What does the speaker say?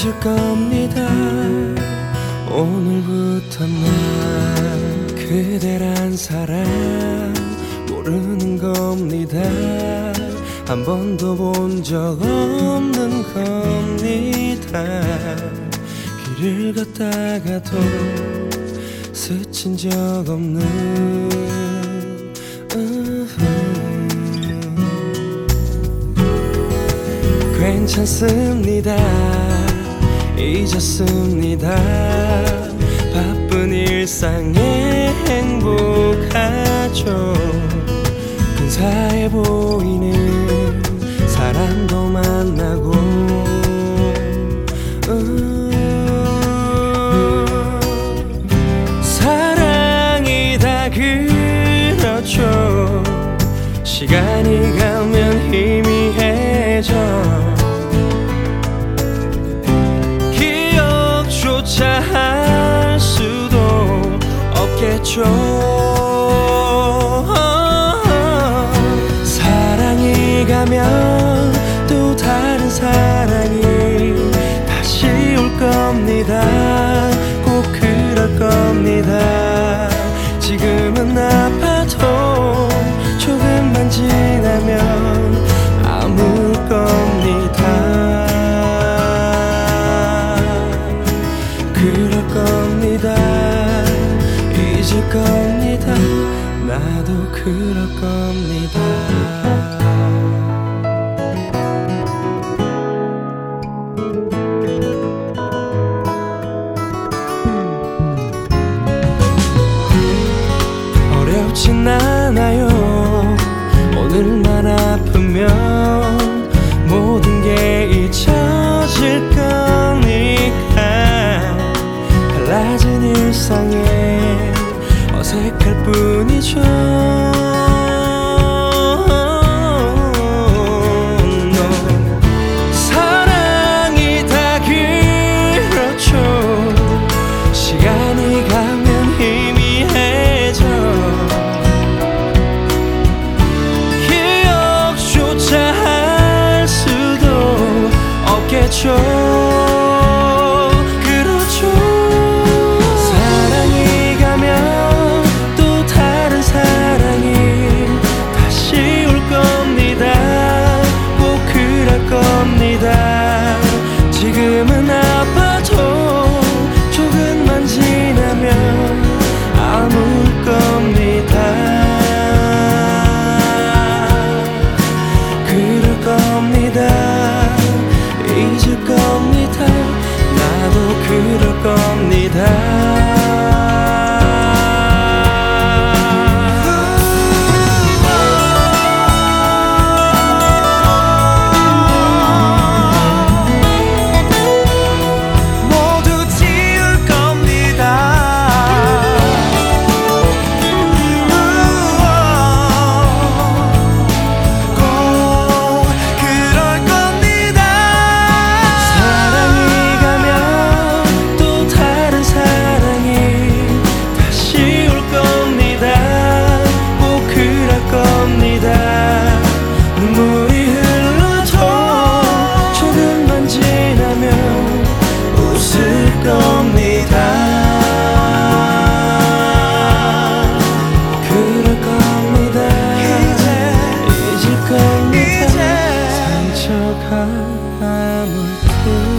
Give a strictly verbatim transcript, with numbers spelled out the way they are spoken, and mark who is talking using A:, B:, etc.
A: 잊을 겁니다. 오늘부터 난 그대란 사람 모르는 겁니다. 한 번도 본 적 없는 겁니다. 길을 걷다가도 스친 적 없는 괜찮습니다. 잊었습니다. 바쁜 일상에 행복하죠. 근사해 보이는 사람도 만나고 음 사랑이 다 그렇죠. 시간이 가면 희미해져 기억조차 할 수도 없겠죠. 사랑이 가면 또 다른 사랑이 다시 올 겁니다. 꼭 그럴 겁니다. 지금은 아파도 조금만 지나면 아물 겁니다. 그럴 겁니다. 잊을 겁니다. 나도 그럴 겁니다. 어렵진 않아요. 오늘만 아프면 모든 게 잊혀질 거니까. 달라진 일상에 어색할 뿐이죠. 사랑이 다 그렇죠. 시간이 가면 희미해져 기억조차 할 수도 없겠죠. 지금은 아파도 조금만 지나면 아물 겁니다. 그럴 겁니다. 잊을 겁니다. 나도 그럴 겁니다. 눈물이 흘러도 조금만 지나면 웃을 겁니다. 그럴 겁니다. 이제 잊을 겁니다. 상처가 아물 뿐